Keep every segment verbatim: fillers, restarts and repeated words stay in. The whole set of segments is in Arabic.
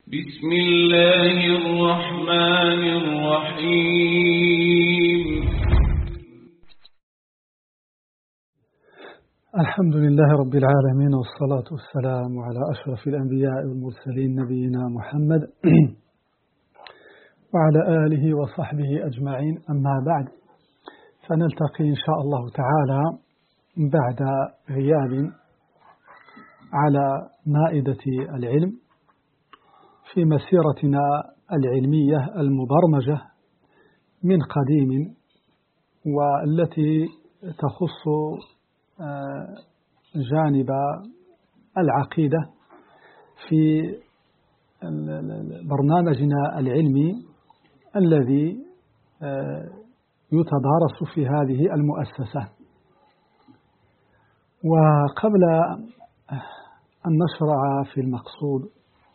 بسم الله الرحمن الرحيم. الحمد لله رب العالمين، والصلاة والسلام على أشرف الأنبياء والمرسلين نبينا محمد وعلى آله وصحبه أجمعين. أما بعد، فنلتقي إن شاء الله تعالى بعد غياب على مائدة العلم في مسيرتنا العلمية المبرمجة من قديم، والتي تخص جانب العقيدة في برنامجنا العلمي الذي يتدارس في هذه المؤسسة. وقبل أن نشرع في المقصود،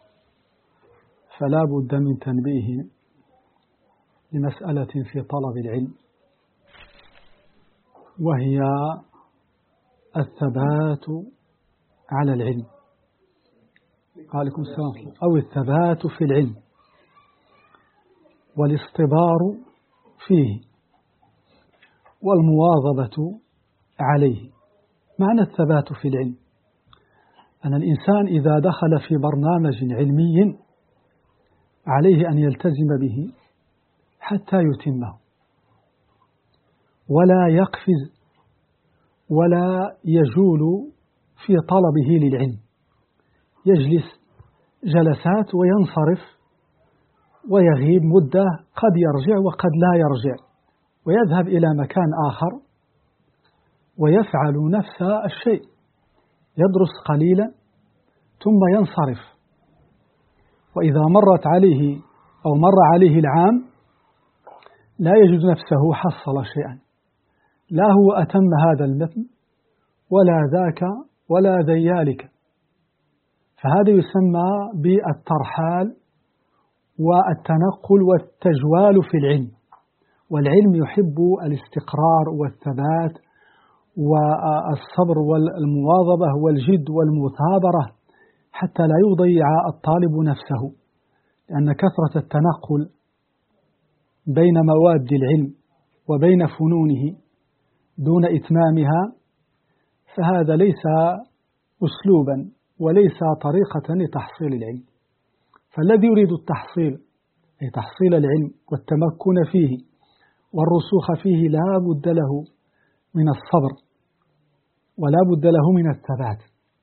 فلا بد من تنبيه لمسألة في طلب العلم، وهي الثبات على العلم. عليكم السلام. أو الثبات في العلم والاصطبار فيه والمواظبة عليه. معنى الثبات في العلم أن الإنسان إذا دخل في برنامج علمي عليه أن يلتزم به حتى يتمه، ولا يقفز ولا يجول في طلبه للعلم، يجلس جلسات وينصرف ويغيب مدة، قد يرجع وقد لا يرجع، ويذهب إلى مكان آخر ويفعل نفس الشيء، يدرس قليلا ثم ينصرف. وإذا مرت عليه أو مر عليه العام لا يجد نفسه حصل شيئا، لا هو أتم هذا المتن ولا ذاك ولا ذيالك. فهذا يسمى بالترحال والتنقل والتجوال في العلم. والعلم يحب الاستقرار والثبات والصبر والمواظبة والجد والمثابرة حتى لا يضيع الطالب نفسه، لأن كثرة التنقل بين مواد العلم وبين فنونه دون إتمامها، فهذا ليس أسلوبا وليس طريقة لتحصيل العلم. فالذي يريد التحصيل، أي تحصيل العلم والتمكن فيه والرسوخ فيه، لا بد له من الصبر ولا بد له من الثبات.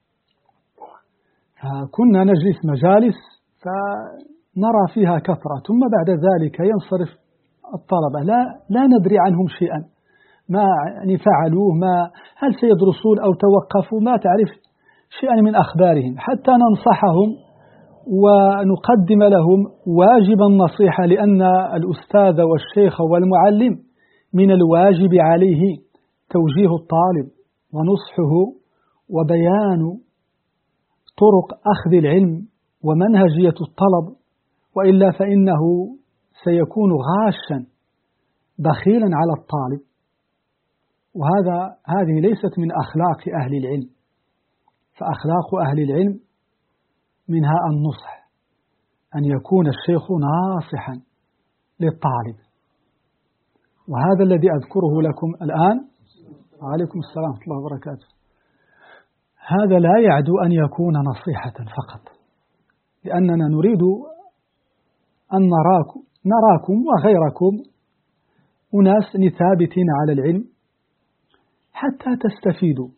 فكنا نجلس مجالس فنرى فيها كثرة، ثم بعد ذلك ينصرف الطلبة، لا لا ندري عنهم شيئا، ما يعني فعلوه، ما هل سيدرسون أو توقفوا، ما تعرف شيئا من أخبارهم، حتى ننصحهم ونقدم لهم واجب النصيحة، لأن الأستاذ والشيخ والمعلم من الواجب عليه توجيه الطالب ونصحه وبيان طرق أخذ العلم ومنهجية الطلب، وإلا فإنه سيكون غاشا بخيلا على الطالب. وهذا هذه ليست من أخلاق أهل العلم. فأخلاق أهل العلم منها النصح، أن يكون الشيخ ناصحا للطالب. وهذا الذي أذكره لكم الآن. وعليكم السلام ورحمة الله وبركاته. هذا لا يعدو أن يكون نصيحة فقط، لأننا نريد أن نراكم, نراكم وغيركم أناس ثابتين على العلم حتى تستفيدوا.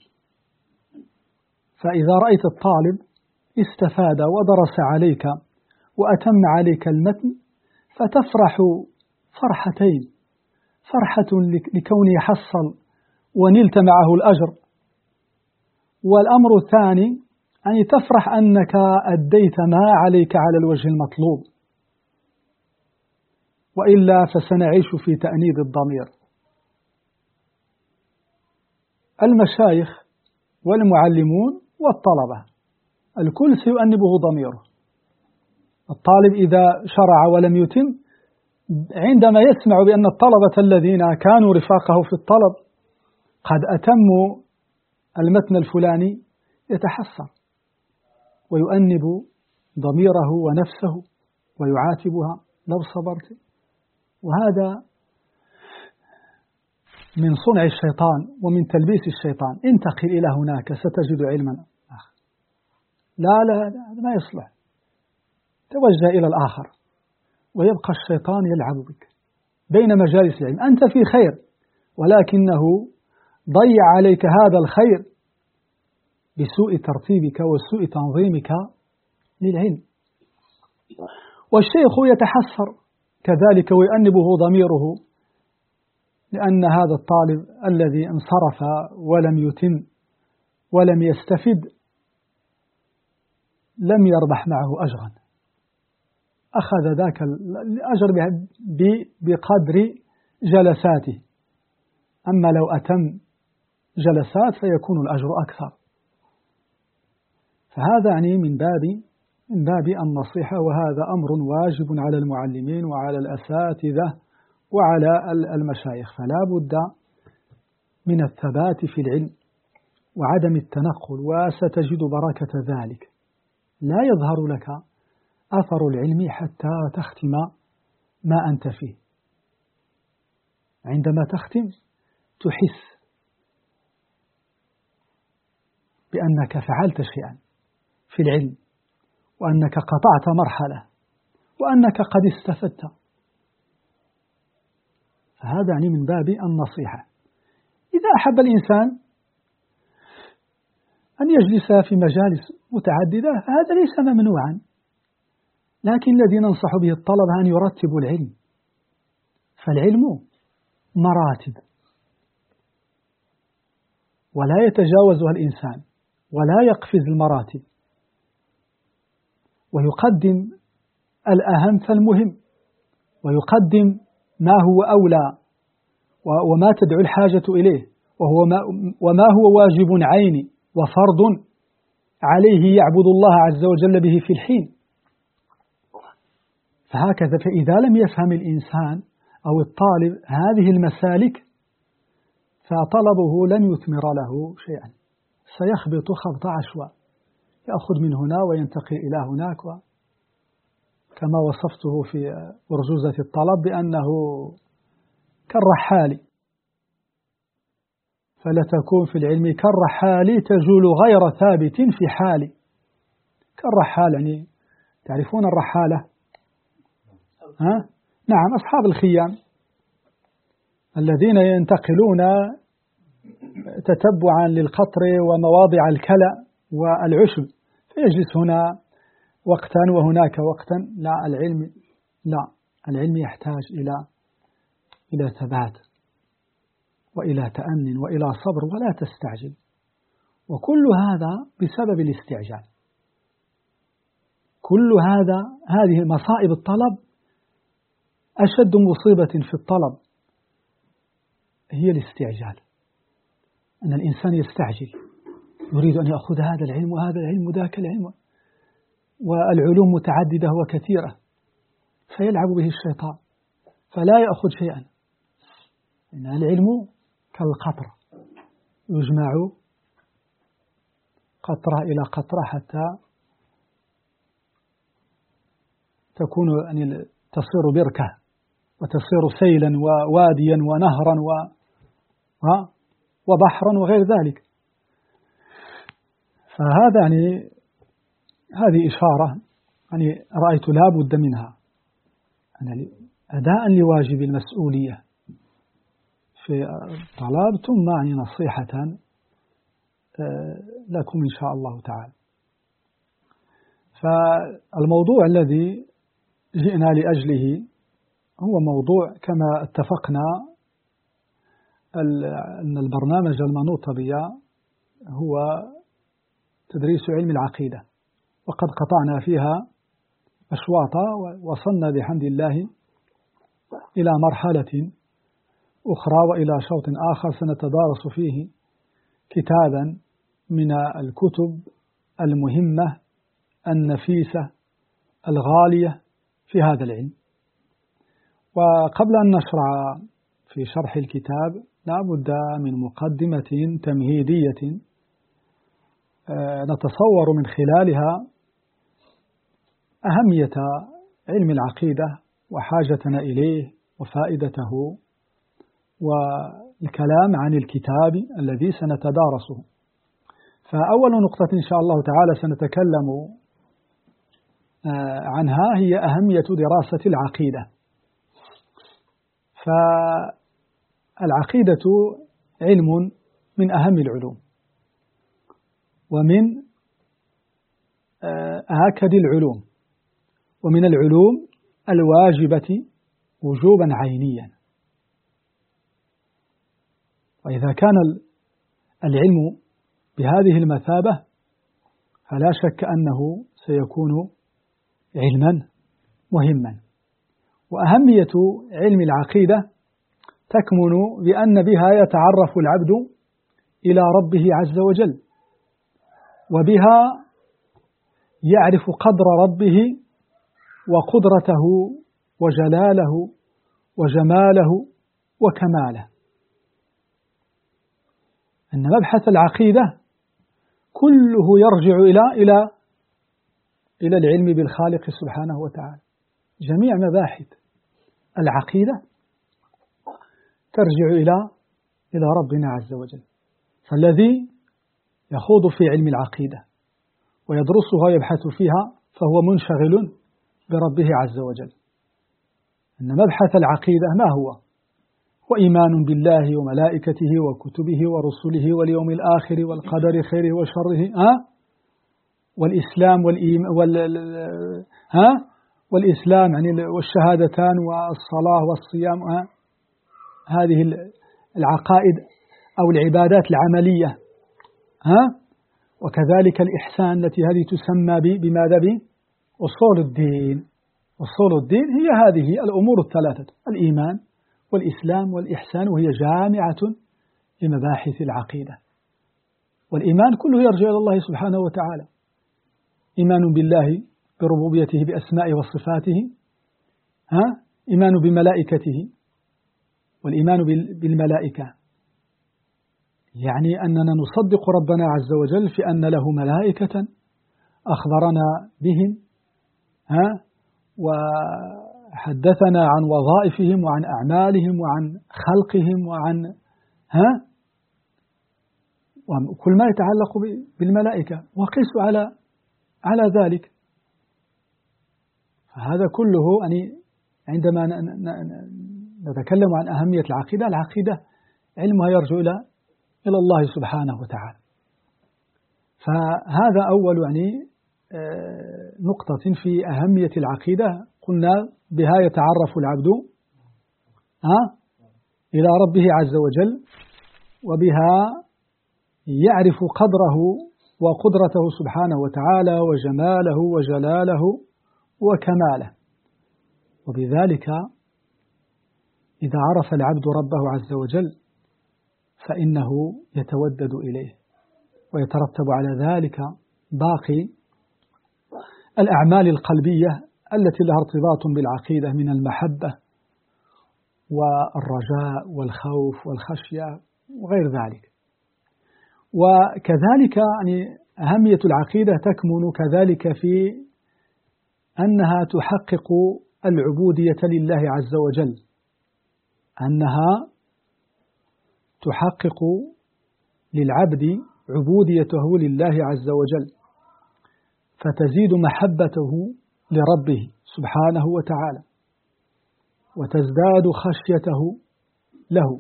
فإذا رأيت الطالب استفاد ودرس عليك وأتم عليك المتن، فتفرح فرحتين: فرحة لكونه حصل ونلت معه الأجر، والأمر الثاني أن تفرح أنك أديت ما عليك على الوجه المطلوب، وإلا فسنعيش في تأنيب الضمير. المشايخ والمعلمون والطلبة الكل سيؤنبه ضميره. الطالب إذا شرع ولم يتم، عندما يسمع بأن الطلبة الذين كانوا رفاقه في الطلب قد أتموا المتن الفلاني يتحسر ويؤنب ضميره ونفسه ويعاتبها لو صبرت. وهذا من صنع الشيطان ومن تلبيس الشيطان. انتقل إلى هناك ستجد علما آخر. لا لا هذا ما يصلح. توجه إلى الآخر، ويبقى الشيطان يلعب بك بين مجالس العلم. أنت في خير، ولكنه ضيع عليك هذا الخير بسوء ترتيبك وسوء تنظيمك للعلم. والشيخ يتحسر كذلك ويؤنبه ضميره، لأن هذا الطالب الذي انصرف ولم يتم ولم يستفد لم يربح معه أجرا، أخذ ذاك الأجر بقدر جلساته، أما لو أتم جلسات فيكون الأجر أكثر. فهذا يعني من باب من باب النصيحة، وهذا أمر واجب على المعلمين وعلى الأساتذة وعلى المشايخ. فلا بد من الثبات في العلم وعدم التنقل، وستجد بركة ذلك. لا يظهر لك أثر العلم حتى تختم ما أنت فيه. عندما تختم تحس بأنك فعلت شيئا في العلم، وأنك قطعت مرحلة، وأنك قد استفدت. فهذا يعني من باب النصيحة. إذا أحب الإنسان أن يجلس في مجالس متعددة فهذا ليس ممنوعا، لكن الذي ننصح به الطلبة أن يرتبوا العلم، فالعلم مراتب ولا يتجاوزها الإنسان ولا يقفز المراتب، ويقدم الأهم فالمهم، ويقدم ما هو أولى وما تدعو الحاجة إليه، وهو ما وما هو واجب عيني وفرض عليه يعبد الله عز وجل به في الحين. فهكذا، فإذا لم يفهم الإنسان أو الطالب هذه المسالك فطلبه لن يثمر له شيئا، سيخبط خبط عشواء، يأخذ من هنا وينتقل إلى هناك، كما وصفته في أرجوزة الطلب بأنه كالرحال، فلا تكون في العلم كالرحال تجول غير ثابت في حال. كالرحال يعني تعرفون الرحالة؟ ها؟ نعم، أصحاب الخيام الذين ينتقلون تتبعا للقطر ومواضع الكلى والعشب، فيجلس هنا وقتا وهناك وقتا. لا، العلم لا العلم يحتاج إلى إلى ثبات وإلى تأن وإلى صبر، ولا تستعجل. وكل هذا بسبب الاستعجال. كل هذا هذه مصائب الطلب. أشد مصيبة في الطلب هي الاستعجال، أن الإنسان يستعجل، يريد أن يأخذ هذا العلم وهذا العلم وذاك العلم، والعلوم متعددة وكثيرة، فيلعب به الشيطان فلا يأخذ شيئا. إن العلم كالقطر يجمع قطرة إلى قطرة حتى تكون يعني تصير بركة وتصير سيلا وواديا ونهرا وبحرا وغير ذلك. فهذا يعني هذه إشارة يعني رأيت لا بد منها، يعني أداء لواجب المسؤولية في الطلاب، ثم يعني نصيحة لكم إن شاء الله تعالى. فالموضوع الذي جئنا لأجله هو موضوع كما اتفقنا أن البرنامج المنوط بي هو تدريس علم العقيدة، وقد قطعنا فيها أشواطا ووصلنا بحمد الله إلى مرحلة أخرى وإلى شوط آخر سنتدارس فيه كتابا من الكتب المهمة النفيسة الغالية في هذا العلم. وقبل أن نشرع في شرح الكتاب لا بد من مقدمة تمهيدية نتصور من خلالها أهمية علم العقيدة وحاجتنا إليه وفائدته والكلام عن الكتاب الذي سنتدارسه. فأول نقطة إن شاء الله تعالى سنتكلم عنها هي أهمية دراسة العقيدة. فالعقيدة علم من أهم العلوم ومن آكد العلوم ومن العلوم الواجبة وجوبا عينيا. وإذا كان العلم بهذه المثابة فلا شك أنه سيكون علما مهما. وأهمية علم العقيدة تكمن بأن بها يتعرف العبد إلى ربه عز وجل، وبها يعرف قدر ربه وقدرته وجلاله وجماله وكماله. أن مبحث العقيدة كله يرجع إلى إلى إلى العلم بالخالق سبحانه وتعالى. جميع مباحث العقيدة ترجع إلى إلى ربنا عز وجل. فالذي يخوض في علم العقيدة ويدرسها ويبحث فيها فهو منشغل بربه عز وجل. أن مبحث العقيدة ما هو؟ وإيمان بالله وملائكته وكتبه ورسله واليوم الآخر والقدر خيره وشره، ها؟ والإسلام والإيمان وال ها؟ والإسلام يعني والشهادتان والصلاة والصيام، ها؟ هذه العقائد أو العبادات العملية، ها؟ وكذلك الإحسان التي هذه تسمى بماذا؟ بأصول الدين. أصول الدين هي هذه الأمور الثلاثة: الإيمان والإسلام والإحسان، وهي جامعة لمباحث العقيدة. والإيمان كله يرجع إلى الله سبحانه وتعالى: إيمان بالله بربوبيته بأسمائه وصفاته، ها؟ إيمان بملائكته، والإيمان بالملائكة يعني أننا نصدق ربنا عز وجل في أن له ملائكة أخبرنا بهم، ها؟ وحدثنا عن وظائفهم وعن أعمالهم وعن خلقهم وعن ها وكل ما يتعلق بالملائكة، وقسوا على على ذلك. فهذا كله يعني عندما نتكلم عن أهمية العقيدة، العقيدة علمها يرجع إلى إلى الله سبحانه وتعالى. فهذا أول يعني نقطة في أهمية العقيدة. قلنا بها يتعرف العبد ها إلى ربه عز وجل، وبها يعرف قدره وقدرته سبحانه وتعالى وجماله وجلاله وكماله. وبذلك إذا عرف العبد ربه عز وجل فإنه يتودد إليه، ويترتب على ذلك باقي الأعمال القلبية التي لها ارتباط بالعقيدة من المحبة والرجاء والخوف والخشية وغير ذلك. وكذلك يعني أهمية العقيدة تكمن كذلك في أنها تحقق العبودية لله عز وجل، أنها تحقق للعبد عبوديته لله عز وجل، فتزيد محبته لربه سبحانه وتعالى، وتزداد خشيته له،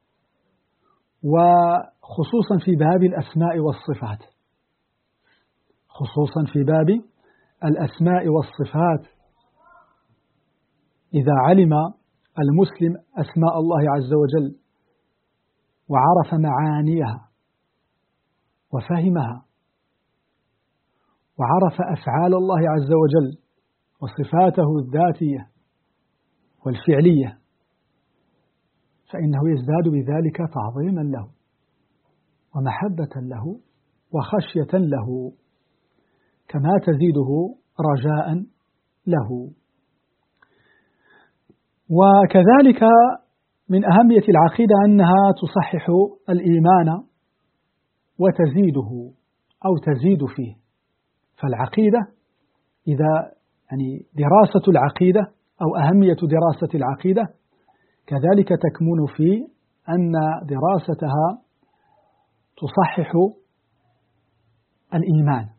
وخصوصا في باب الأسماء والصفات، خصوصا في باب الأسماء والصفات. إذا علم المسلم أسماء الله عز وجل وعرف معانيها وفهمها وعرف أفعال الله عز وجل وصفاته الذاتية والفعلية، فإنه يزداد بذلك تعظيما له ومحبة له وخشية له، كما تزيده رجاء له. وكذلك من أهمية العقيدة أنها تصحح الإيمان وتزيده أو تزيد فيه. فالعقيدة إذا يعني دراسة العقيدة أو أهمية دراسة العقيدة كذلك تكمن في أن دراستها تصحح الإيمان،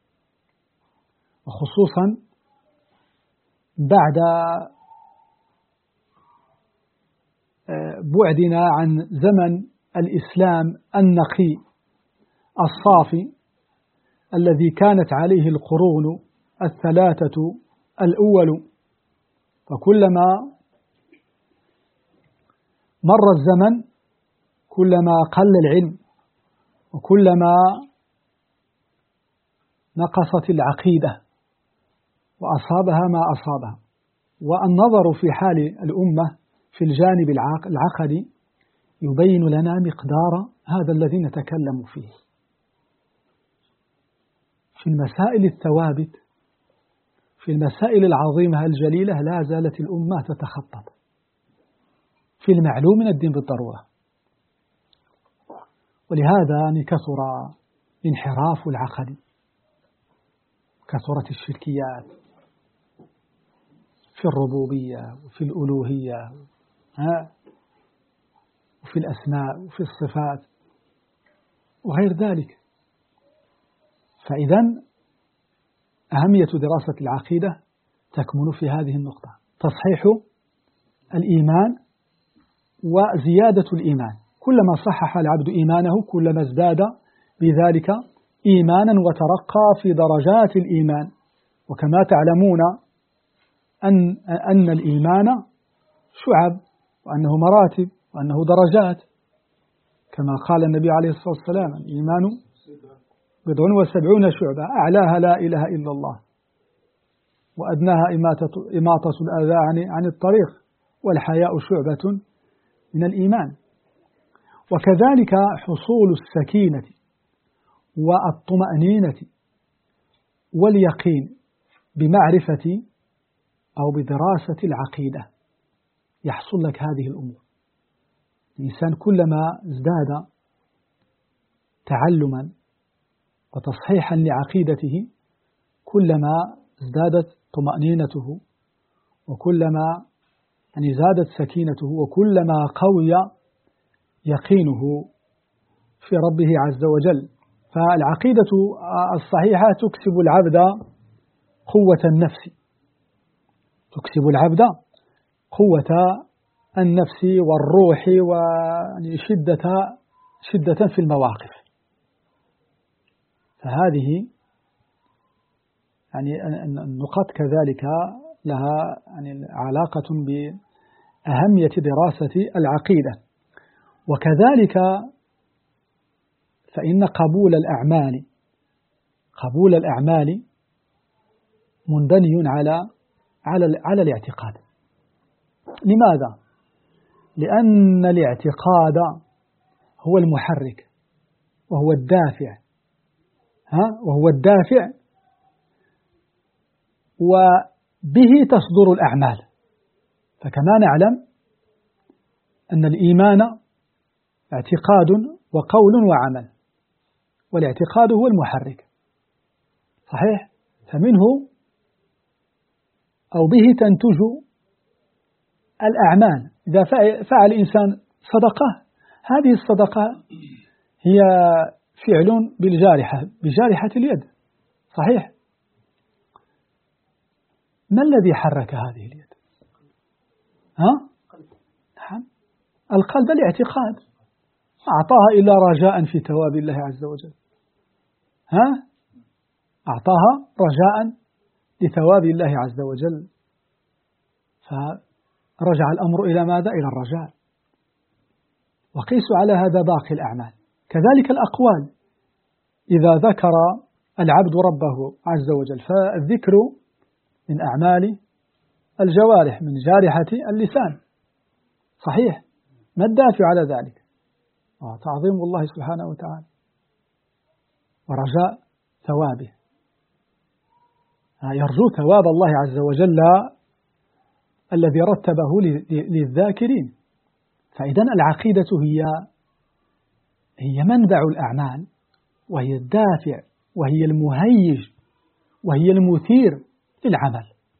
وخصوصا بعد بعدنا عن زمن الإسلام النقي الصافي الذي كانت عليه القرون الثلاثة الأول. فكلما مر الزمن كلما قل العلم وكلما نقصت العقيدة وأصابها ما أصابها. والنظر في حال الأمة في الجانب العقدي يبين لنا مقدار هذا الذي نتكلم فيه. في المسائل الثوابت، في المسائل العظيمة الجليلة، لا زالت الأمة تتخطط في المعلوم من الدين بالضرورة. ولهذا كثر الانحراف العقدي، كثرت الشركيات في الربوبية وفي الألوهية وفي الأسماء وفي الصفات وغير ذلك. فإذا أهمية دراسة العقيدة تكمن في هذه النقطة: تصحيح الإيمان وزيادة الإيمان. كلما صحح العبد إيمانه كلما ازداد بذلك إيمانا وترقى في درجات الإيمان. وكما تعلمون أن أن الإيمان شعب، وأنه مراتب، وأنه درجات، كما قال النبي عليه الصلاة والسلام: الإيمان بضع وسبعون شعبة أعلاها لا إله إلا الله، وأدناها إماتة, إماطة الأذى عن الطريق، والحياء شعبة من الإيمان. وكذلك حصول السكينة والطمأنينة واليقين بمعرفة أو بدراسة العقيدة يحصل لك هذه الأمور. الإنسان كلما ازداد تعلما وتصحيحا لعقيدته كلما ازدادت طمأنينته، وكلما يعني زادت سكينته، وكلما قوي يقينه في ربه عز وجل. فالعقيدة الصحيحة تكسب العبد قوة النفس، تكسب العبد قوة النفس والروح وشدة شدة في المواقف. فهذه يعني النقاط كذلك لها يعني علاقة بأهمية دراسة العقيدة. وكذلك فإن قبول الأعمال قبول الأعمال منبني على على على الاعتقاد. لماذا؟ لأن الاعتقاد هو المحرك وهو الدافع، ها وهو الدافع وبه تصدر الأعمال. فكما نعلم أن الإيمان اعتقاد وقول وعمل، والاعتقاد هو المحرك، صحيح؟ فمنه أو به تنتج الأعمال. إذا فعل الإنسان صدقة، هذه الصدقة هي فعل بالجارحة بجارحة اليد، صحيح؟ ما الذي حرك هذه اليد؟ ها؟ نعم القلب، الاعتقاد. أعطاها إلا رجاء في ثواب الله عز وجل، ها؟ أعطاها رجاء لثواب الله عز وجل، فرجع الأمر إلى ماذا؟ إلى الرجاء. وقيسوا على هذا باقي الأعمال. كذلك الأقوال، إذا ذكر العبد ربه عز وجل فالذكر من أعمال الجوارح، من جارحة اللسان، صحيح؟ ما الدافع على ذلك؟ تعظيم الله سبحانه وتعالى ورجاء ثوابه، يرجو ثواب الله عز وجل الذي رتبه للذاكرين. فإذا العقيدة هي هي منبع الأعمال، وهي الدافع، وهي المهيج، وهي المثير للعمل.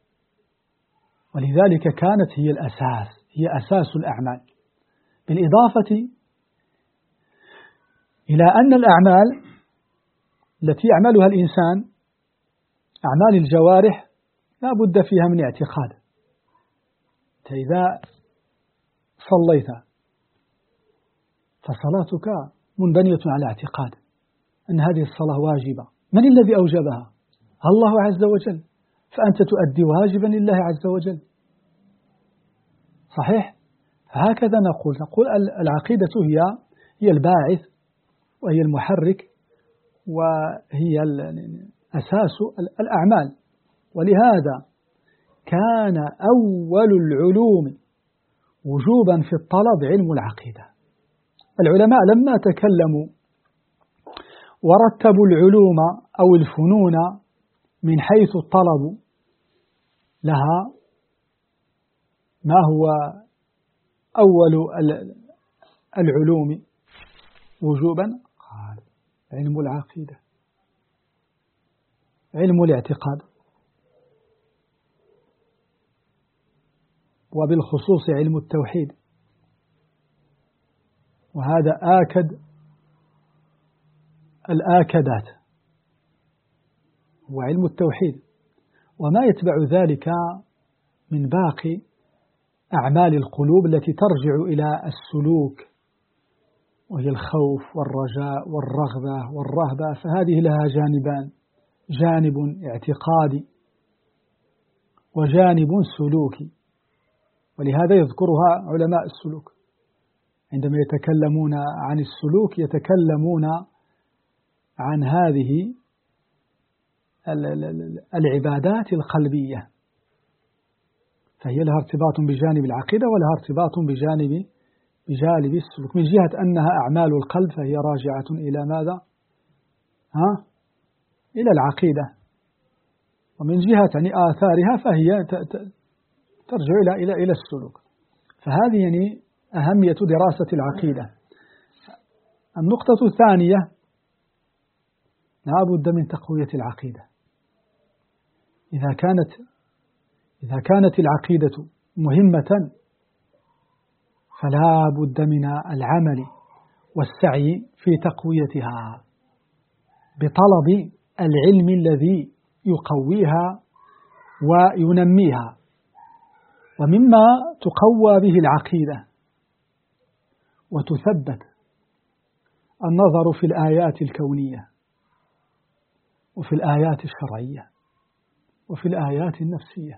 ولذلك كانت هي الأساس، هي أساس الأعمال، بالإضافة إلى أن الأعمال التي يعملها الإنسان أعمال الجوارح لا بد فيها من اعتقاد. إذا صليت فصلاتك منبنية على اعتقاد أن هذه الصلاة واجبة. من الذي أوجبها؟ الله عز وجل، فأنت تؤدي واجبا لله عز وجل. صحيح؟ هكذا نقول نقول العقيدة هي هي الباعث وهي المحرك وهي أساس الأعمال. ولهذا كان أول العلوم وجوبا في الطلب علم العقيدة. العلماء لما تكلموا ورتبوا العلوم أو الفنون من حيث الطلب لها، ما هو أول العلوم وجوبا؟ قال علم العقيدة، علم الاعتقاد، وبالخصوص علم التوحيد، وهذا آكد الآكدات هو علم التوحيد، وما يتبع ذلك من باقي أعمال القلوب التي ترجع إلى السلوك، وهي الخوف والرجاء والرغبة والرهبة، فهذه لها جانبان، جانب اعتقادي وجانب سلوكي. ولهذا يذكرها علماء السلوك عندما يتكلمون عن السلوك، يتكلمون عن هذه العبادات القلبية، فهي لها ارتباط بجانب العقيدة ولها ارتباط بجانب بجانب السلوك. من جهة أنها أعمال القلب فهي راجعة إلى ماذا؟ ها؟ إلى العقيدة. ومن جهة يعني آثارها فهي ترجع إلى إلى إلى السلوك. فهذه يعني أهمية دراسة العقيدة. النقطة الثانية لا بد من تقوية العقيدة. إذا كانت إذا كانت العقيدة مهمة فلا بد من العمل والسعي في تقويتها بطلب العلم الذي يقويها وينميها. ومما تقوى به العقيدة وتثبت النظر في الآيات الكونية وفي الآيات الشرعية وفي الآيات النفسية.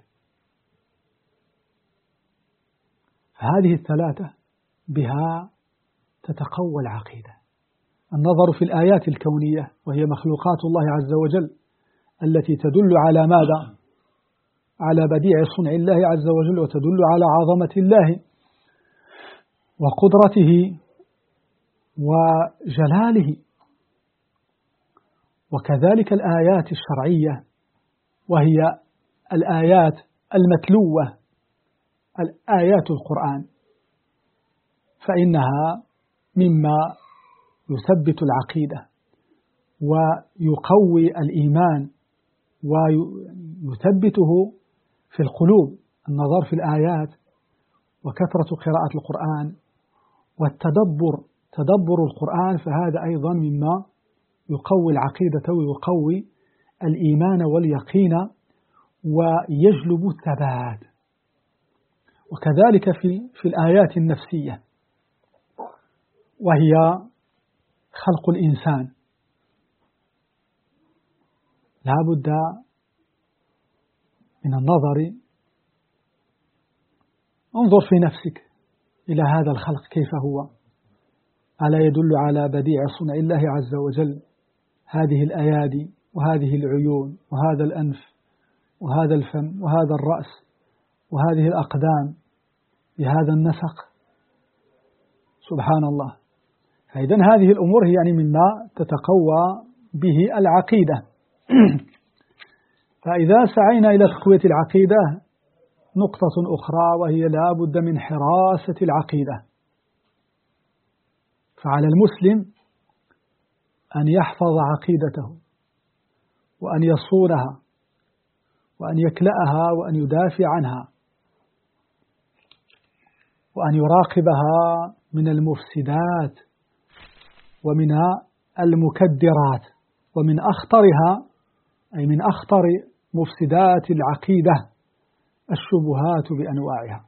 هذه الثلاثة بها تتقوى العقيدة. النظر في الآيات الكونية وهي مخلوقات الله عز وجل التي تدل على ماذا؟ على بديع صنع الله عز وجل، وتدل على عظمة الله وقدرته وجلاله. وكذلك الآيات الشرعية وهي الآيات المتلوة، الآيات القرآن، فإنها مما يثبت العقيدة ويقوي الإيمان ويثبته في القلوب. النظر في الآيات وكثرة قراءة القرآن والتدبر، تدبر القرآن، فهذا أيضا مما يقوي العقيدة ويقوي الإيمان واليقين ويجلب الثبات. وكذلك في في الآيات النفسية وهي خلق الإنسان، لا بد من النظر. انظر في نفسك إلى هذا الخلق كيف هو، ألا يدل على بديع صنع الله عز وجل؟ هذه الأيادي وهذه العيون وهذا الأنف وهذا الفم وهذا الرأس وهذه الأقدام بهذا النسق، سبحان الله. فإذن هذه الأمور هي يعني مما تتقوى به العقيدة. فإذا سعينا إلى تقوية العقيدة، نقطة أخرى وهي لا بد من حراسة العقيدة. فعلى المسلم أن يحفظ عقيدته وأن يصونها وأن يكلأها وأن يدافع عنها وأن يراقبها من المفسدات ومن المكدرات، ومن أخطرها أي من أخطر مفسدات العقيدة الشبهات بأنواعها،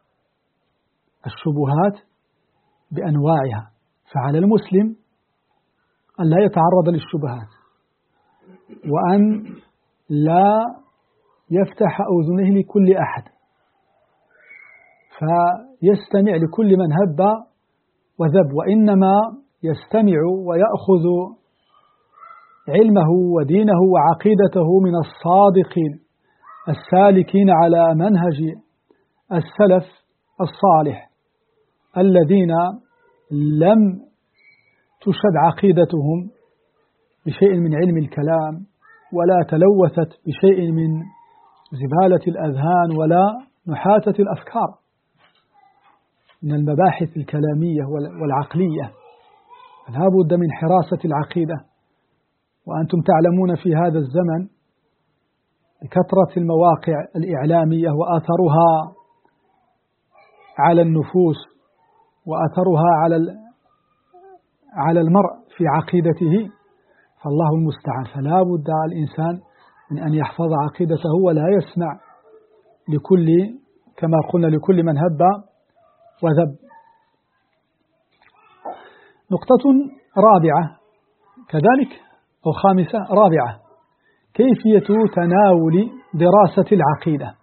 الشبهات بأنواعها. فعلى المسلم أن لا يتعرض للشبهات، وأن لا يفتح أذنه لكل أحد، فيستمع لكل من هب وذب، وإنما يستمع ويأخذ علمه ودينه وعقيدته من الصادقين السالكين على منهج السلف الصالح الذين لم تشب عقيدتهم بشيء من علم الكلام، ولا تلوثت بشيء من زبالة الأذهان ولا نحاتة الأفكار من المباحث الكلامية والعقلية. فلا بد من حراسة العقيدة. وأنتم تعلمون في هذا الزمن بكثرة المواقع الإعلامية وأثرها على النفوس وأثرها على على المرء في عقيدته، فالله المستعان. فلا بد على الإنسان من أن يحفظ عقيدته ولا يسمع لكل، كما قلنا، لكل من هب وذب. نقطة رابعة كذلك أو خامسة رابعة، كيفية تناول دراسة العقيدة.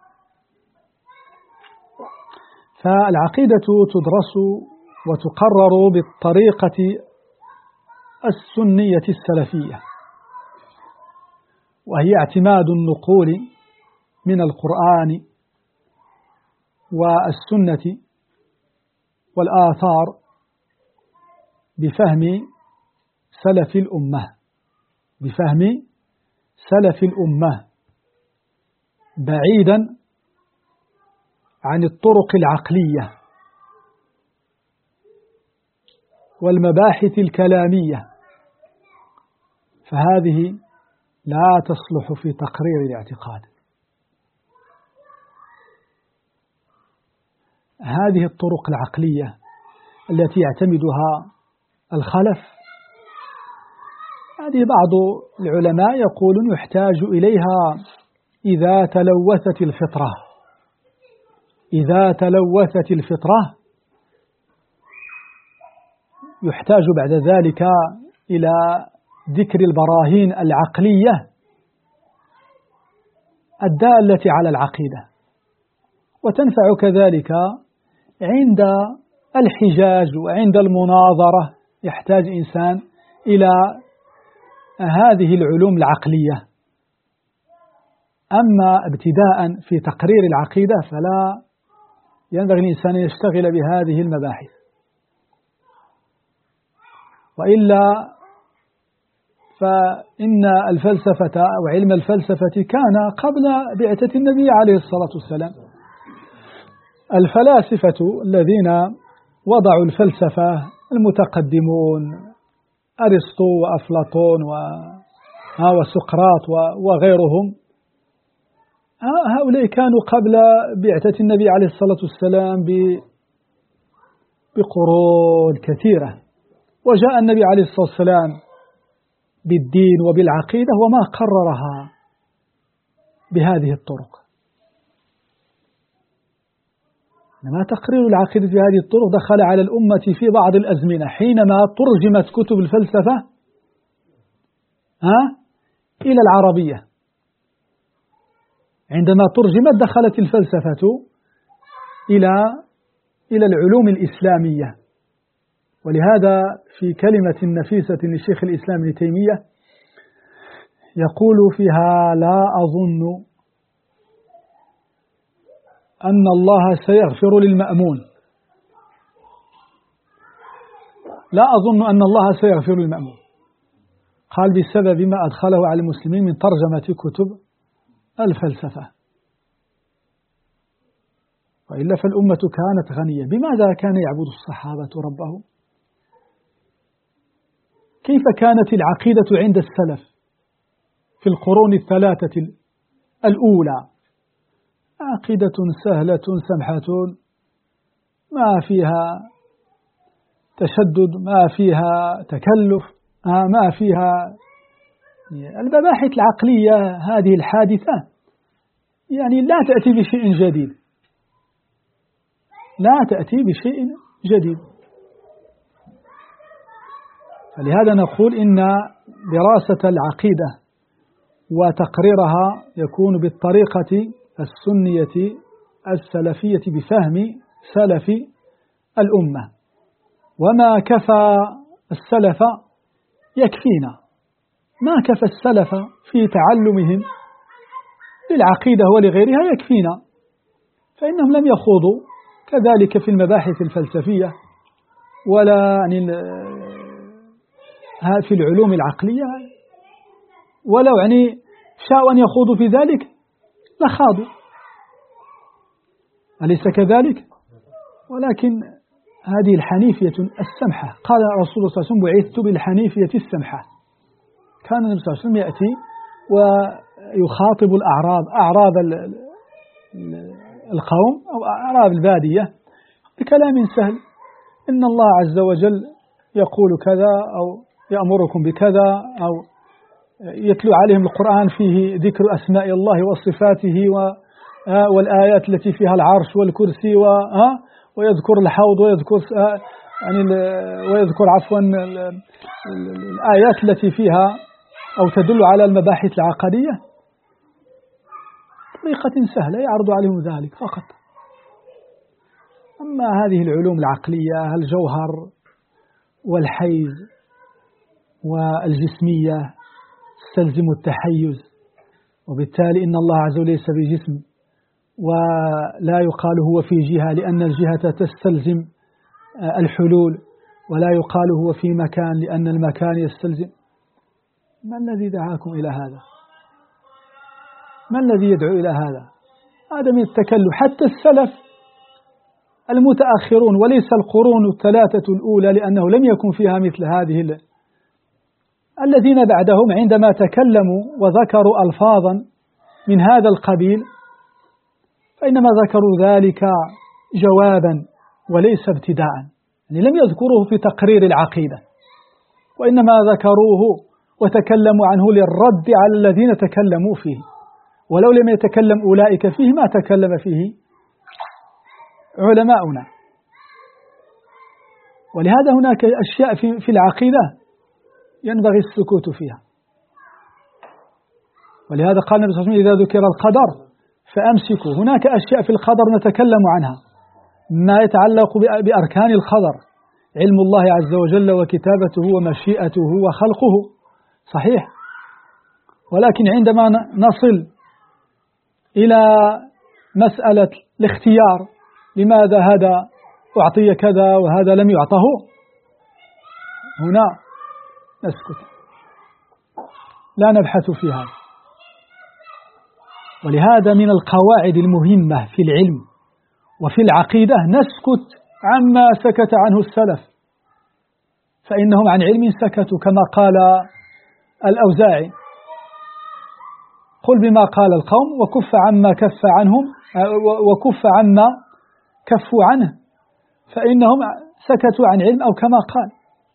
فالعقيدة تدرس وتقرر بالطريقة السنية السلفية، وهي اعتماد النقول من القرآن والسنة والآثار بفهم سلف الأمة بفهم سلف الأمة بعيدا عن الطرق العقلية والمباحث الكلامية، فهذه لا تصلح في تقرير الاعتقاد. هذه الطرق العقلية التي يعتمدها الخلف، هذه بعض العلماء يقولون يحتاج إليها إذا تلوثت الفطرة إذا تلوثت الفطرة يحتاج بعد ذلك إلى ذكر البراهين العقلية الدالة على العقيدة، وتنفع كذلك عند الحجاج وعند المناظرة. يحتاج إنسان إلى هذه العلوم العقلية. أما ابتداء في تقرير العقيدة فلا ينبغي الإنسان أن يشتغل بهذه المباحث، وإلا فإن الفلسفة أو علم الفلسفة كان قبل بعثة النبي عليه الصلاة والسلام. الفلاسفة الذين وضعوا الفلسفة المتقدمون أرسطو وأفلاطون وسقراط وغيرهم، هؤلاء كانوا قبل بعثة النبي عليه الصلاة والسلام بقرون كثيرة، وجاء النبي عليه الصلاة والسلام بالدين وبالعقيدة وما قررها بهذه الطرق. إنما تقرير العقيدة بهذه الطرق دخل على الأمة في بعض الأزمنة حينما ترجمت كتب الفلسفة ها إلى العربية. عندما ترجمت دخلت الفلسفة إلى إلى العلوم الإسلامية. ولهذا في كلمة نفيسة للشيخ الإسلام ابن تيمية يقول فيها: لا أظن أن الله سيغفر للمأمون لا أظن أن الله سيغفر للمأمون قال بسبب ما أدخله على المسلمين من ترجمة كتب الفلسفة، وإلا فالأمة كانت غنية. بماذا كان يعبد الصحابة ربهم؟ كيف كانت العقيدة عند السلف في القرون الثلاثة الأولى؟ عقيدة سهلة سمحة ما فيها تشدد، ما فيها تكلف، ما فيها المباحث العقلية هذه الحادثة، يعني لا تأتي بشيء جديد، لا تأتي بشيء جديد. فلهذا نقول إن دراسة العقيدة وتقريرها يكون بالطريقة السنية السلفية بفهم سلف الأمة، وما كفى السلف يكفينا، ما كفى السلف في تعلمهم للعقيدة ولغيرها يكفينا، فإنهم لم يخوضوا كذلك في المباحث الفلسفية ولا يعني في العلوم العقلية، ولو يعني شاءوا أن يخوضوا في ذلك لخاضوا، أليس كذلك؟ ولكن هذه الحنيفية السمحة، قال رسول الله صلى الله عليه وسلم بعثت بالحنيفية السمحة. كان النبي صلى الله عليه وسلم يأتي ويخاطب الأعراب، أعراب القوم أو أعراب البادية بكلام سهل، إن الله عز وجل يقول كذا أو يأمركم بكذا، أو يتلو عليهم القرآن فيه ذكر أسماء الله وصفاته والآيات التي فيها العرش والكرسي، ويذكر الحوض ويذكر يعني ويذكر عفوا الآيات التي فيها أو تدل على المباحث العقدية بطريقة سهلة يعرض عليهم ذلك فقط. أما هذه العلوم العقلية الجوهر والحيز والجسمية تستلزم التحيز، وبالتالي إن الله عز وجل ليس بجسم، ولا يقال هو في جهة لأن الجهة تستلزم الحلول، ولا يقال هو في مكان لأن المكان يستلزم. ما الذي دعاكم إلى هذا؟ ما الذي يدعو إلى هذا؟ هذا من التكلف. حتى السلف المتأخرون وليس القرون الثلاثة الأولى لأنه لم يكن فيها مثل هذه ال... الذين بعدهم عندما تكلموا وذكروا ألفاظا من هذا القبيل فإنما ذكروا ذلك جوابا وليس ابتداء، يعني لم يذكروه في تقرير العقيدة، وإنما ذكروه وتكلموا عنه للرد على الذين تكلموا فيه، ولو لم يتكلم أولئك فيه ما تكلم فيه علماؤنا. ولهذا هناك أشياء في, في العقيدة ينبغي السكوت فيها، ولهذا قال النبي صلى الله عليه وسلم إذا ذكر القدر فأمسكوا. هناك أشياء في القدر نتكلم عنها، ما يتعلق بأركان القدر، علم الله عز وجل وكتابته ومشيئته وخلقه، صحيح. ولكن عندما نصل إلى مسألة الاختيار، لماذا هذا أعطي كذا وهذا لم يعطه، هنا نسكت، لا نبحث في هذا. ولهذا من القواعد المهمة في العلم وفي العقيدة نسكت عما سكت عنه السلف، فإنهم عن علم سكتوا، كما قال الأوزاعي قل بما قال القوم وكف عما كف عنهم وكف عما كفوا عنه، فإنهم سكتوا عن علم، أو كما قال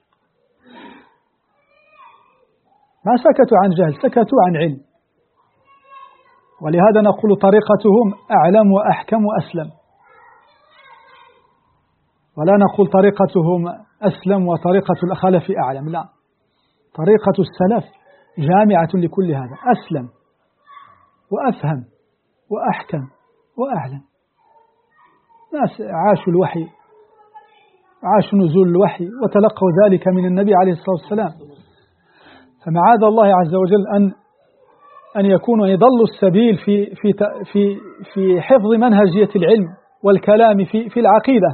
ما سكتوا عن جهل، سكتوا عن علم. ولهذا نقول طريقتهم أعلم وأحكم وأسلم، ولا نقول طريقتهم أسلم وطريقة الخلف أعلم، لا، طريقة السلف جامعة لكل هذا، أسلم وأفهم وأحكم وأعلم. ناس عاشوا الوحي، عاشوا نزول الوحي وتلقوا ذلك من النبي عليه الصلاة والسلام، فمعاذ الله عز وجل أن أن يكونوا يضلوا السبيل في في في في حفظ منهجية العلم والكلام في في العقيدة.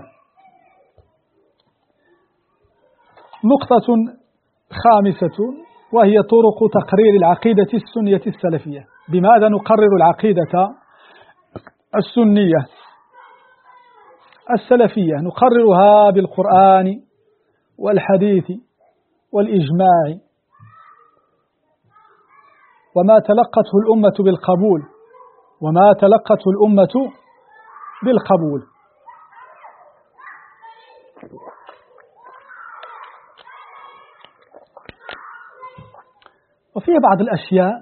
نقطة خامسة وهي طرق تقرير العقيدة السنية السلفية. بماذا نقرر العقيدة السنية السلفية؟ نقررها بالقرآن والحديث والإجماع وما تلقته الأمة بالقبول وما تلقته الأمة بالقبول وفيه بعض الأشياء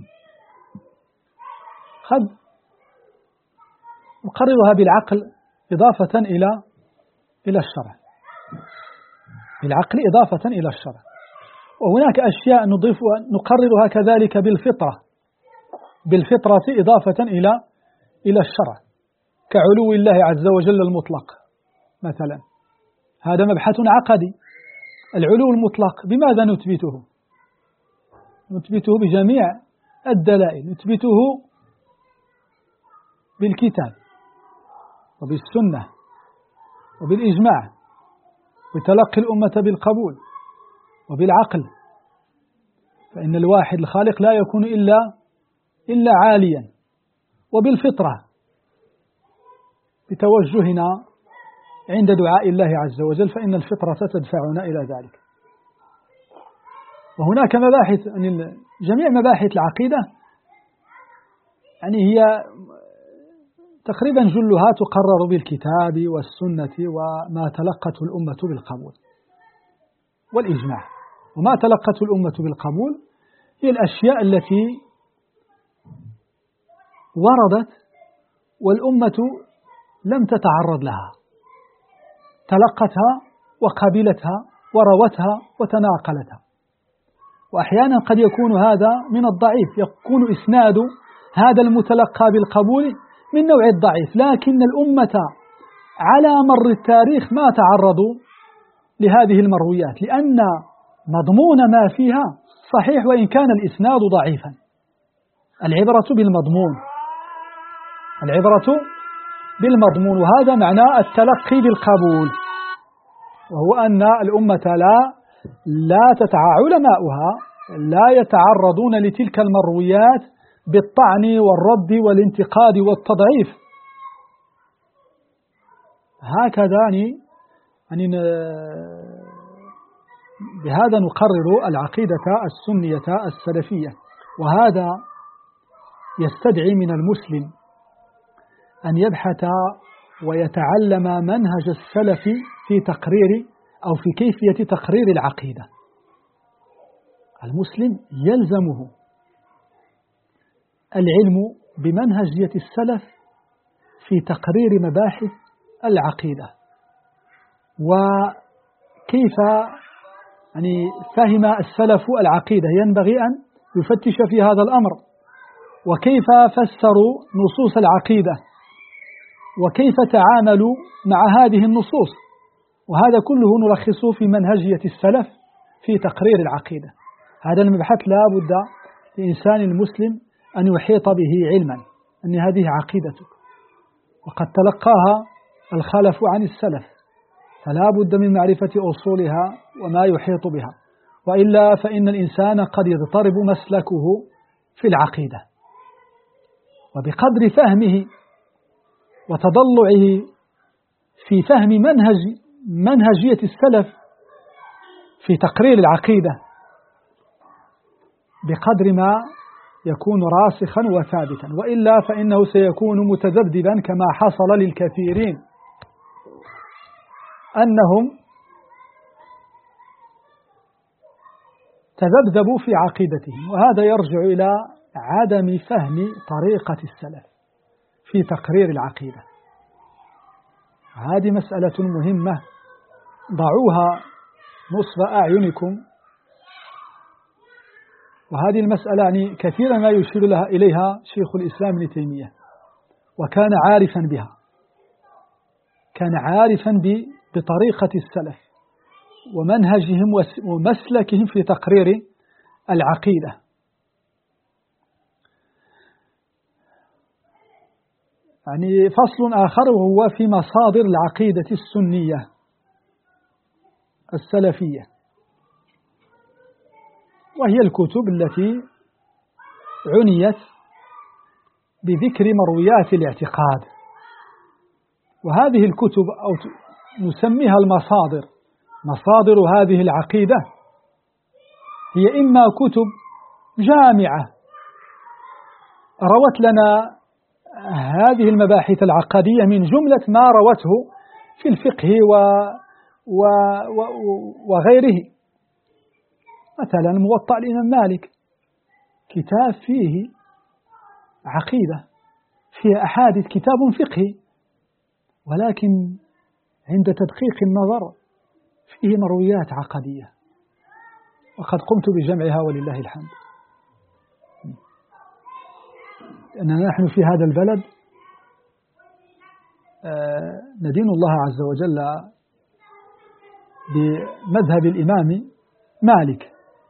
قد نقررها بالعقل إضافة إلى إلى الشرع، بالعقل إضافة إلى الشرع. وهناك أشياء نضيفها نقررها كذلك بالفطرة، بالفطرة إضافة إلى إلى الشرع، كعلو الله عز وجل المطلق مثلا، هذا مبحث عقدي. العلو المطلق بماذا نثبته؟ نثبته بجميع الدلائل، نثبته بالكتاب وبالسنة وبالإجماع، بتلقي الأمة بالقبول وبالعقل، فإن الواحد الخالق لا يكون إلا إلا عاليا، وبالفطرة بتوجهنا عند دعاء الله عز وجل، فإن الفطرة تدفعنا إلى ذلك. وهناك مباحث، يعني جميع مباحث العقيدة يعني هي تقريبا جلها تقرر بالكتاب والسنة وما تلقته الأمة بالقبول والإجماع. وما تلقته الأمة بالقبول هي الأشياء التي وردت والأمة لم تتعرض لها، تلقتها وقبلتها وروتها وتناقلتها. وأحيانا قد يكون هذا من الضعيف، يكون إسناد هذا المتلقى بالقبول من نوع الضعيف، لكن الأمة على مر التاريخ ما تعرضوا لهذه المرويات، لأن مضمون ما فيها صحيح وإن كان الإسناد ضعيفا. العبرة بالمضمون، العبرة بالمضمون، وهذا معنى التلقي بالقبول، وهو أن الأمة لا لا تتع علماؤها لا يتعرضون لتلك المرويات بالطعن والرد والانتقاد والتضعيف. هكذا يعني بهذا نقرر العقيدة السنية السلفية. وهذا يستدعي من المسلم أن يبحث ويتعلم منهج السلف في تقرير أو في كيفية تقرير العقيدة. المسلم يلزمه العلم بمنهجية السلف في تقرير مباحث العقيدة، وكيف يعني فهم السلف العقيدة، ينبغي أن يفتش في هذا الأمر، وكيف فسروا نصوص العقيدة، وكيف تعاملوا مع هذه النصوص. وهذا كله نلخصه في منهجية السلف في تقرير العقيدة. هذا المبحث لا بد لإنسان المسلم أن يحيط به علما، أن هذه عقيدتك وقد تلقاها الخلف عن السلف، فلا بد من معرفة أصولها وما يحيط بها، وإلا فإن الإنسان قد يضطرب مسلكه في العقيدة. وبقدر فهمه وتضلعه في فهم منهج منهجية السلف في تقرير العقيدة، بقدر ما يكون راسخا وثابتا، وإلا فإنه سيكون متذبذبا كما حصل للكثيرين أنهم تذبذبوا في عقيدتهم. وهذا يرجع إلى عدم فهم طريقة السلف في تقرير العقيدة. هذه مسألة مهمة، ضعوها نصب أعينكم. وهذه المسألة يعني كثيرا ما يشير لها إليها شيخ الإسلام ابن تيمية، وكان عارفا بها، كان عارفا بطريقة السلف ومنهجهم ومسلكهم في تقرير العقيدة. يعني فصل آخر وهو في مصادر العقيدة السنية السلفية، وهي الكتب التي عنيت بذكر مرويات الاعتقاد. وهذه الكتب أو نسميها المصادر، مصادر هذه العقيدة هي إما كتب جامعة روت لنا هذه المباحث العقدية من جملة ما روته في الفقه وغيره. مثلا موطأ الإمام مالك كتاب فيه عقيدة، فيه أحاديث، كتاب فقهي، ولكن عند تدقيق النظر فيه مرويات عقدية، وقد قمت بجمعها ولله الحمد. لأننا نحن في هذا البلد ندين الله عز وجل بمذهب الإمام مالك،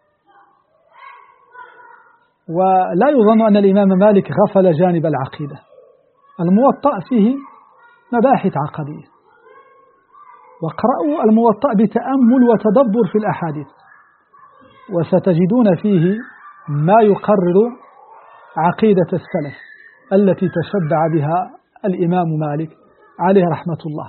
ولا يظن أن الإمام مالك غفل جانب العقيدة. الموطأ فيه مباحث عقدية، واقرأوا الموطأ بتأمل وتدبر في الأحاديث، وستجدون فيه ما يقرر عقيدة السلف التي تشبع بها الإمام مالك عليه رحمة الله.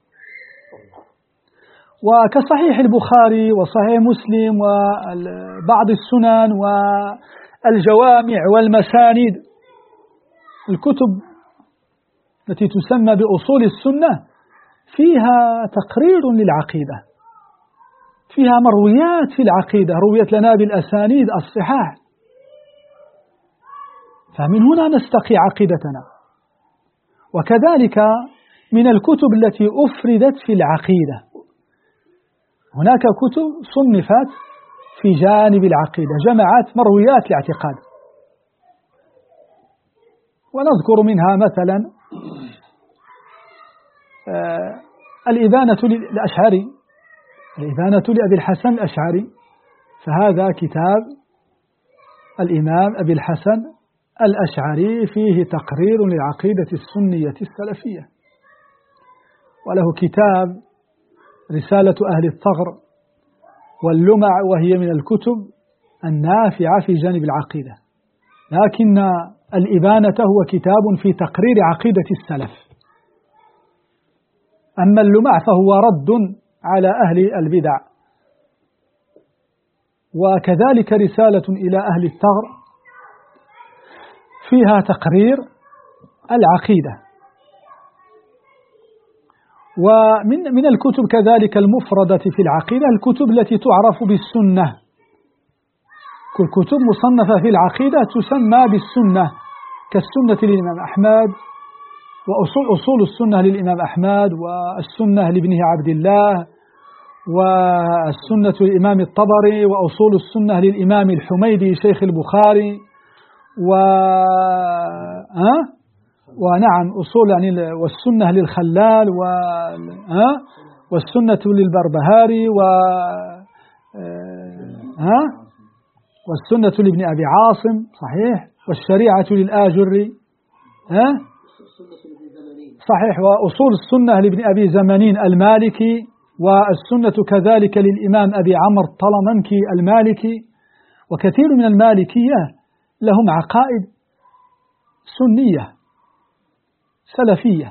وكصحيح البخاري وصحيح مسلم وبعض السنن والجوامع والمسانيد، الكتب التي تسمى بأصول السنة فيها تقرير للعقيدة، فيها مرويات في العقيدة رويت لنا بالأسانيد الصحاح، فمن هنا نستقي عقيدتنا. وكذلك من الكتب التي أفردت في العقيدة، هناك كتب صنفت في جانب العقيدة، جمعت مرويات الاعتقاد، ونذكر منها مثلا آه الإبانة للأشعري، الإبانة لأبي الحسن الأشعري، فهذا كتاب الإمام أبي الحسن الأشعري فيه تقرير للعقيدة السنية السلفية. وله كتاب رسالة أهل الثغر واللمع، وهي من الكتب النافعة في جانب العقيدة، لكن الإبانة هو كتاب في تقرير عقيدة السلف، أما اللمع فهو رد على أهل البدع. وكذلك رسالة إلى أهل الثغر فيها تقرير العقيدة. ومن من الكتب كذلك المفردة في العقيدة الكتب التي تعرف بالسنة، كل كتب مصنفة في العقيدة تسمى بالسنة، كالسنة للإمام أحمد، وأصول أصول السنة للإمام أحمد، والسنة لابنه عبد الله، والسنة للإمام الطبري، وأصول السنة للإمام الحميدي شيخ البخاري، و أه؟ ونعم أصول يعني والسنة للخلال، و أه؟ والسنة للبربهاري، و أه؟ والسنة لابن أبي عاصم صحيح، والشريعة للآجري أه؟ صحيح، وأصول السنة لابن أبي زمانين المالكي، والسنة كذلك للإمام أبي عمرو الطلمنكي المالكي. وكثير من المالكية لهم عقائد سنية سلفية.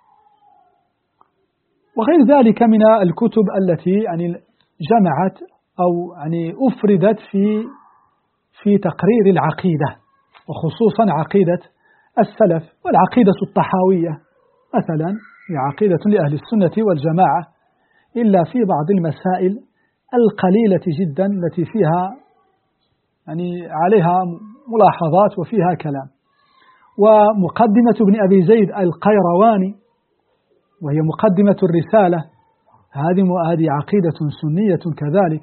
وغير ذلك من الكتب التي يعني جمعت أو يعني أفردت في في تقرير العقيدة، وخصوصا عقيدة السلف. والعقيدة الطحاوية مثلا هي عقيدة لأهل السنة والجماعة، إلا في بعض المسائل القليلة جدا التي فيها يعني عليها ملاحظات وفيها كلام. ومقدمة ابن أبي زيد القيرواني وهي مقدمة الرسالة، هذه هذه عقيدة سنية كذلك.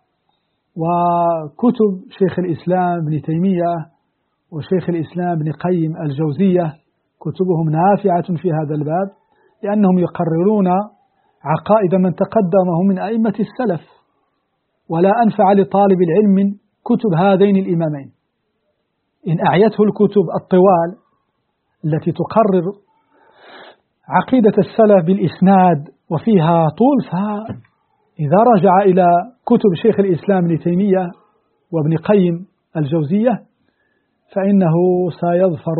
وكتب شيخ الإسلام ابن تيمية وشيخ الإسلام ابن قيم الجوزية كتبهم نافعة في هذا الباب، لأنهم يقررون عقائد من تقدمهم من أئمة السلف. ولا أنفع لطالب العلم من كتب هذين الإمامين إن أعيته الكتب الطوال التي تقرر عقيدة السلف بالإسناد وفيها طول، فإذا رجع إلى كتب شيخ الإسلام ابن تيمية وابن قيم الجوزية فإنه سيظفر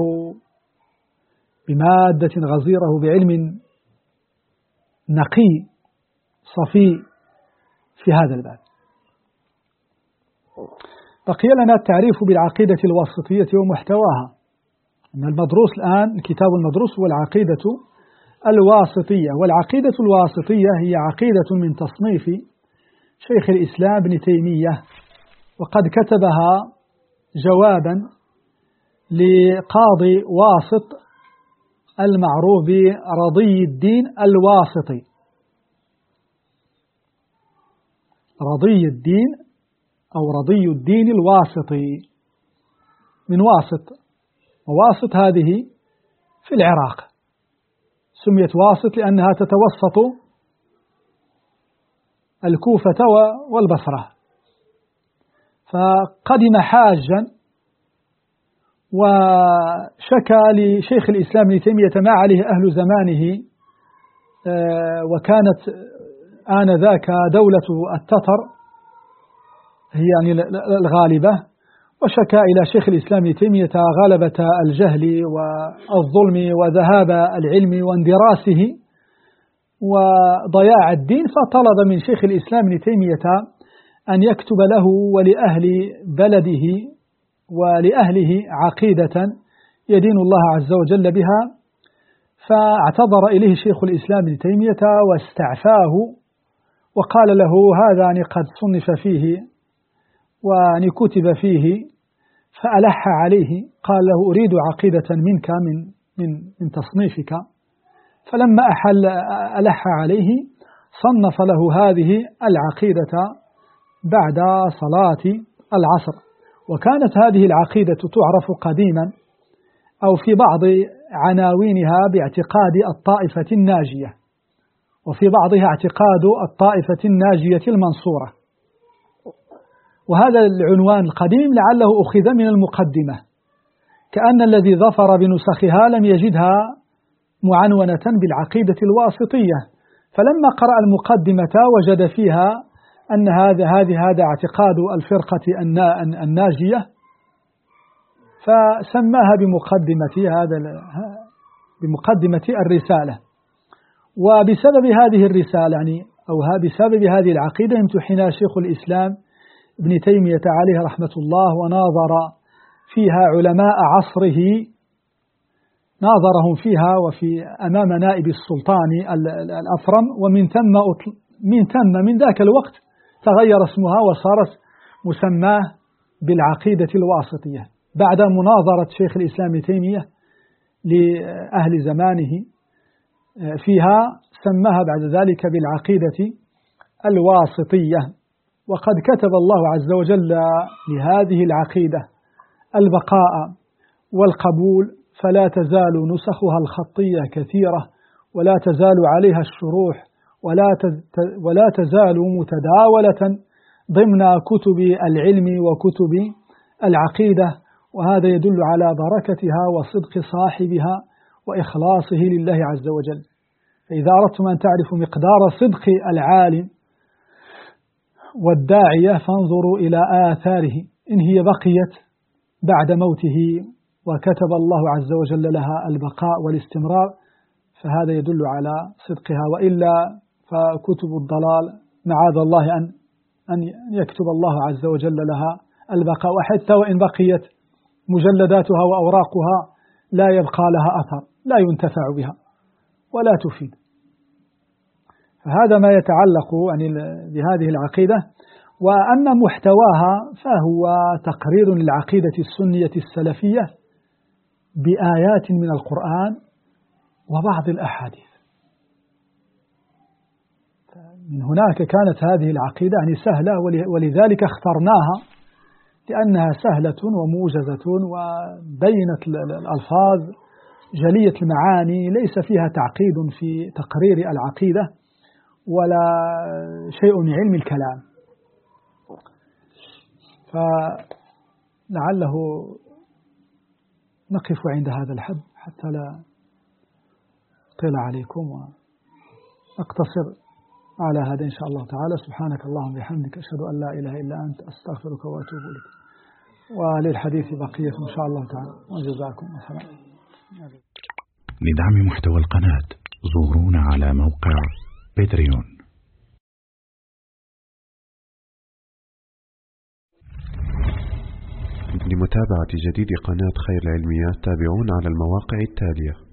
بمادة غزيرة بعلم نقي صفي في هذا الباب. بقي لنا التعريف بالعقيدة الواسطية ومحتواها. أن المدروس الآن الكتاب المدروس هو العقيدة الواسطية. والعقيدة الواسطية هي عقيدة من تصنيف شيخ الإسلام ابن تيمية، وقد كتبها جوابا لقاضي واسط المعروف برضي الدين الواسطي. رضي الدين أو رضي الدين الواسطي من واسط، وواسط هذه في العراق، سميت واسط لأنها تتوسط الكوفة والبصرة. فقدم حاجا وشكى لشيخ الإسلام ابن تيمية ما عليه أهل زمانه، وكانت آنذاك دولة التتر هي يعني الغالبة، وشكى إلى شيخ الإسلام ابن تيمية غلبة الجهل والظلم وذهاب العلم واندراسه وضياع الدين، فطلب من شيخ الإسلام ابن تيمية أن يكتب له ولأهل بلده ولأهله عقيدة يدين الله عز وجل بها. فاعتذر إليه شيخ الإسلام ابن تيمية واستعفاه وقال له هذا أن قد صنف فيه وأن كتب فيه، فألح عليه، قال له أريد عقيدة منك من, من, من تصنيفك. فلما أحل ألح عليه صنف له هذه العقيدة بعد صلاة العصر. وكانت هذه العقيدة تعرف قديما أو في بعض عناوينها باعتقاد الطائفة الناجية، وفي بعضها اعتقاد الطائفة الناجية المنصورة. وهذا العنوان القديم لعله أخذ من المقدمة، كأن الذي ظفر بنسخها لم يجدها معنونة بالعقيدة الواسطية، فلما قرأ المقدمة وجد فيها أن هذا هذه هذا اعتقاد الفرقة الناجية، فسماها بمقدمة هذا بمقدمة الرسالة. وبسبب هذه الرسالة يعني أو بسبب هذه العقيدة امتحن شيخ الإسلام ابن تيمية عليه رحمة الله، وناظر فيها علماء عصره، ناظرهم فيها وفي أمام نائب السلطان الأفرم، ومن ثم من ثم من ذاك الوقت تغير اسمها وصارت مسماه بالعقيدة الواسطية. بعد مناظرة شيخ الإسلام ابن تيمية لأهل زمانه فيها سماها بعد ذلك بالعقيدة الواسطية. وقد كتب الله عز وجل لهذه العقيدة البقاء والقبول، فلا تزال نسخها الخطية كثيرة، ولا تزال عليها الشروح، ولا ولا تزال متداولة ضمن كتب العلم وكتب العقيدة. وهذا يدل على بركتها وصدق صاحبها وإخلاصه لله عز وجل. فإذا أردتم أن تعرفوا مقدار صدق العالم والداعية فانظروا إلى آثاره، إن هي بقيت بعد موته وكتب الله عز وجل لها البقاء والاستمرار فهذا يدل على صدقها، وإلا فكتب الضلال معاذ الله أن أن يكتب الله عز وجل لها البقاء، وحتى وإن بقيت مجلداتها وأوراقها لا يبقى لها أثر، لا ينتفع بها ولا تفيد. فهذا ما يتعلق يعني بهذه العقيدة. وأما محتواها فهو تقرير للعقيدة السنية السلفية بآيات من القرآن وبعض الأحاديث. من هناك كانت هذه العقيدة يعني سهلة، ولذلك اخترناها لأنها سهلة وموجزة وبينت الألفاظ جلية المعاني، ليس فيها تعقيد في تقرير العقيدة ولا شيء من علم الكلام. فلعله نقف عند هذا الحد حتى لا أطيل عليكم، ونقتصر على هذا إن شاء الله تعالى. سبحانك اللهم وبحمدك أشهد أن لا إله إلا أنت أستغفرك وأتوب إليك. وللحديث بقية إن شاء الله تعالى، وجزاكم الله. لدعم محتوى القناة زورونا على موقع باتريون. لمتابعة جديد قناة خير العلميات تابعونا على المواقع التالية: